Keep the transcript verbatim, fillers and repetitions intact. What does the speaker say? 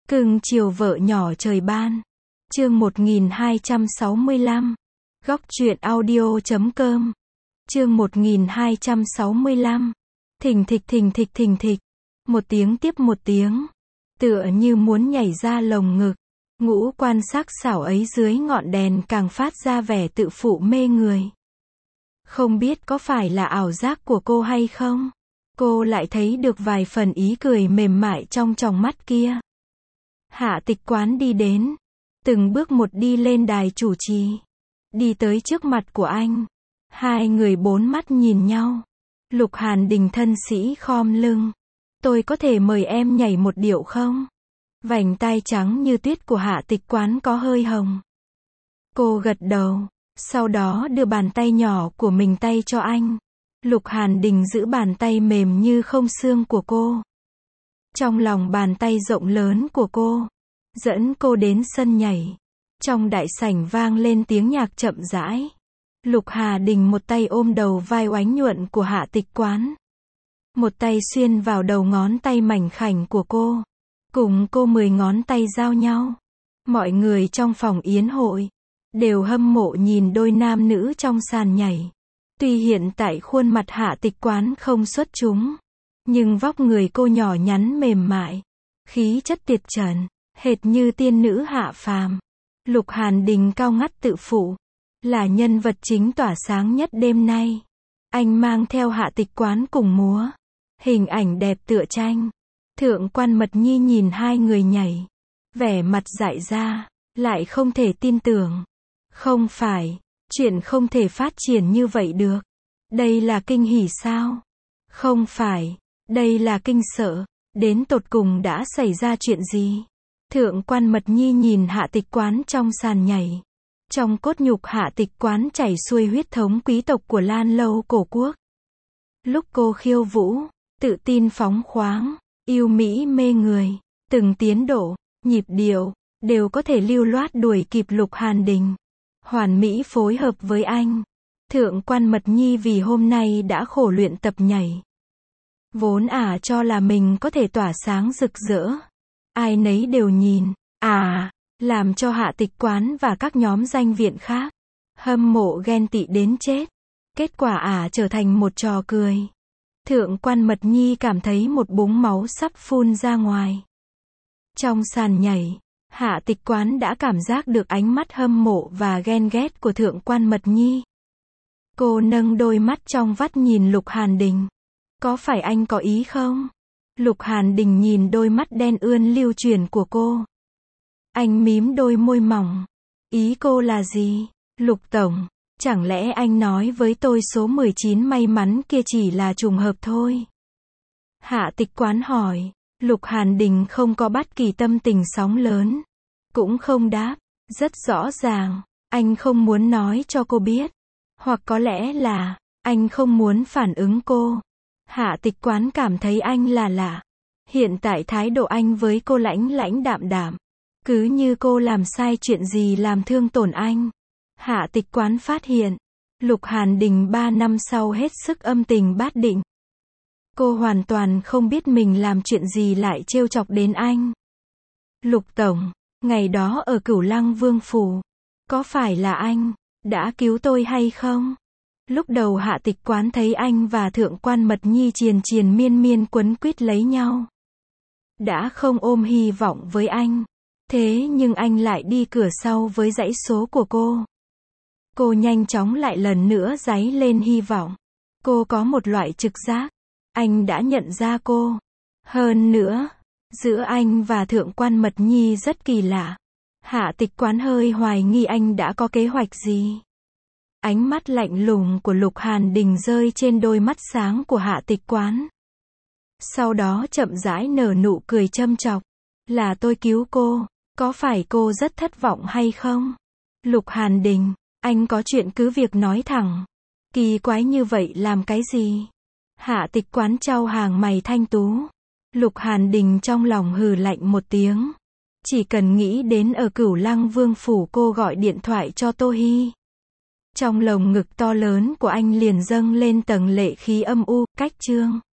Cưng chiều vợ nhỏ trời ban. Chương một nghìn hai trăm sáu mươi lăm. Góc truyện audio chấm com. Chương một nghìn hai trăm sáu mươi lăm. Thình thịch thình thịch thình thịch. Một tiếng tiếp một tiếng. Tựa như muốn nhảy ra lồng ngực. Ngũ quan sắc sảo ấy dưới ngọn đèn càng phát ra vẻ tự phụ mê người. Không biết có phải là ảo giác của cô hay không? Cô lại thấy được vài phần ý cười mềm mại trong tròng mắt kia. Hạ Tịch Quán đi đến, từng bước một đi lên đài chủ trì, đi tới trước mặt của anh. Hai người bốn mắt nhìn nhau. Lục Hàn Đình thân sĩ khom lưng. Tôi có thể mời em nhảy một điệu không? Vành tai trắng như tuyết của Hạ Tịch Quán có hơi hồng. Cô gật đầu, sau đó đưa bàn tay nhỏ của mình tay cho anh. Lục Hàn Đình giữ bàn tay mềm như không xương của cô. Trong lòng bàn tay rộng lớn của cô, dẫn cô đến sân nhảy. Trong đại sảnh vang lên tiếng nhạc chậm rãi. Lục Hà Đình một tay ôm đầu vai oánh nhuận của Hạ Tịch Quán. Một tay xuyên vào đầu ngón tay mảnh khảnh của cô. Cùng cô mười ngón tay giao nhau. Mọi người trong phòng yến hội đều hâm mộ nhìn đôi nam nữ trong sàn nhảy. Tuy hiện tại khuôn mặt Hạ Tịch Quán không xuất chúng, nhưng vóc người cô nhỏ nhắn mềm mại, khí chất tuyệt trần, hệt như tiên nữ hạ phàm. Lục Hàn Đình cao ngất tự phụ, là nhân vật chính tỏa sáng nhất đêm nay. Anh mang theo Hạ Tịch Quán cùng múa, hình ảnh đẹp tựa tranh. Thượng quan Mật Nhi nhìn hai người nhảy, vẻ mặt dại ra, lại không thể tin tưởng. Không phải, chuyện không thể phát triển như vậy được. Đây là kinh hỉ sao? Không phải, đây là kinh sợ. Đến tột cùng đã xảy ra chuyện gì? Thượng quan Mật Nhi nhìn Hạ Tịch Quán trong sàn nhảy. Trong cốt nhục Hạ Tịch Quán chảy xuôi huyết thống quý tộc của Lan Lâu cổ quốc. Lúc cô khiêu vũ, tự tin phóng khoáng, yêu mỹ mê người, từng tiến độ, nhịp điệu, đều có thể lưu loát đuổi kịp Lục Hàn Đình. Hoàn mỹ phối hợp với anh. Thượng quan Mật Nhi vì hôm nay đã khổ luyện tập nhảy. Vốn ả cho là mình có thể tỏa sáng rực rỡ. Ai nấy đều nhìn, à, làm cho Hạ Tịch Quán và các nhóm danh viện khác hâm mộ ghen tị đến chết. Kết quả ả trở thành một trò cười. Thượng quan Mật Nhi cảm thấy một búng máu sắp phun ra ngoài. Trong sàn nhảy, Hạ Tịch Quán đã cảm giác được ánh mắt hâm mộ và ghen ghét của Thượng quan Mật Nhi. Cô nâng đôi mắt trong vắt nhìn Lục Hàn Đình. Có phải anh có ý không? Lục Hàn Đình nhìn đôi mắt đen ươn lưu chuyển của cô. Anh mím đôi môi mỏng. Ý cô là gì? Lục Tổng, chẳng lẽ anh nói với tôi số mười chín may mắn kia chỉ là trùng hợp thôi? Hạ Tịch Quán hỏi. Lục Hàn Đình không có bất kỳ tâm tình sóng lớn. Cũng không đáp. Rất rõ ràng, anh không muốn nói cho cô biết. Hoặc có lẽ là, anh không muốn phản ứng cô. Hạ Tịch Quán cảm thấy anh là lạ. Hiện tại thái độ anh với cô lãnh lãnh đạm đạm. Cứ như cô làm sai chuyện gì làm thương tổn anh. Hạ Tịch Quán phát hiện, Lục Hàn Đình ba năm sau hết sức âm tình bát định. Cô hoàn toàn không biết mình làm chuyện gì lại trêu chọc đến anh. Lục Tổng, ngày đó ở Cửu Lăng Vương Phủ, có phải là anh đã cứu tôi hay không? Lúc đầu Hạ Tịch Quán thấy anh và Thượng quan Mật Nhi triền triền miên miên quấn quýt lấy nhau. Đã không ôm hy vọng với anh. Thế nhưng anh lại đi cửa sau với dãy số của cô. Cô nhanh chóng lại lần nữa giấy lên hy vọng. Cô có một loại trực giác. Anh đã nhận ra cô. Hơn nữa, giữa anh và Thượng quan Mật Nhi rất kỳ lạ. Hạ Tịch Quán hơi hoài nghi anh đã có kế hoạch gì. Ánh mắt lạnh lùng của Lục Hàn Đình rơi trên đôi mắt sáng của Hạ Tịch Quán. Sau đó chậm rãi nở nụ cười châm chọc. Là tôi cứu cô, có phải cô rất thất vọng hay không? Lục Hàn Đình, anh có chuyện cứ việc nói thẳng. Kỳ quái như vậy làm cái gì? Hạ Tịch Quán chau hàng mày thanh tú. Lục Hàn Đình trong lòng hừ lạnh một tiếng. Chỉ cần nghĩ đến ở Cửu Lăng Vương Phủ cô gọi điện thoại cho Tô Hi. Trong lồng ngực to lớn của anh liền dâng lên tầng lệ khí âm u, cách chương.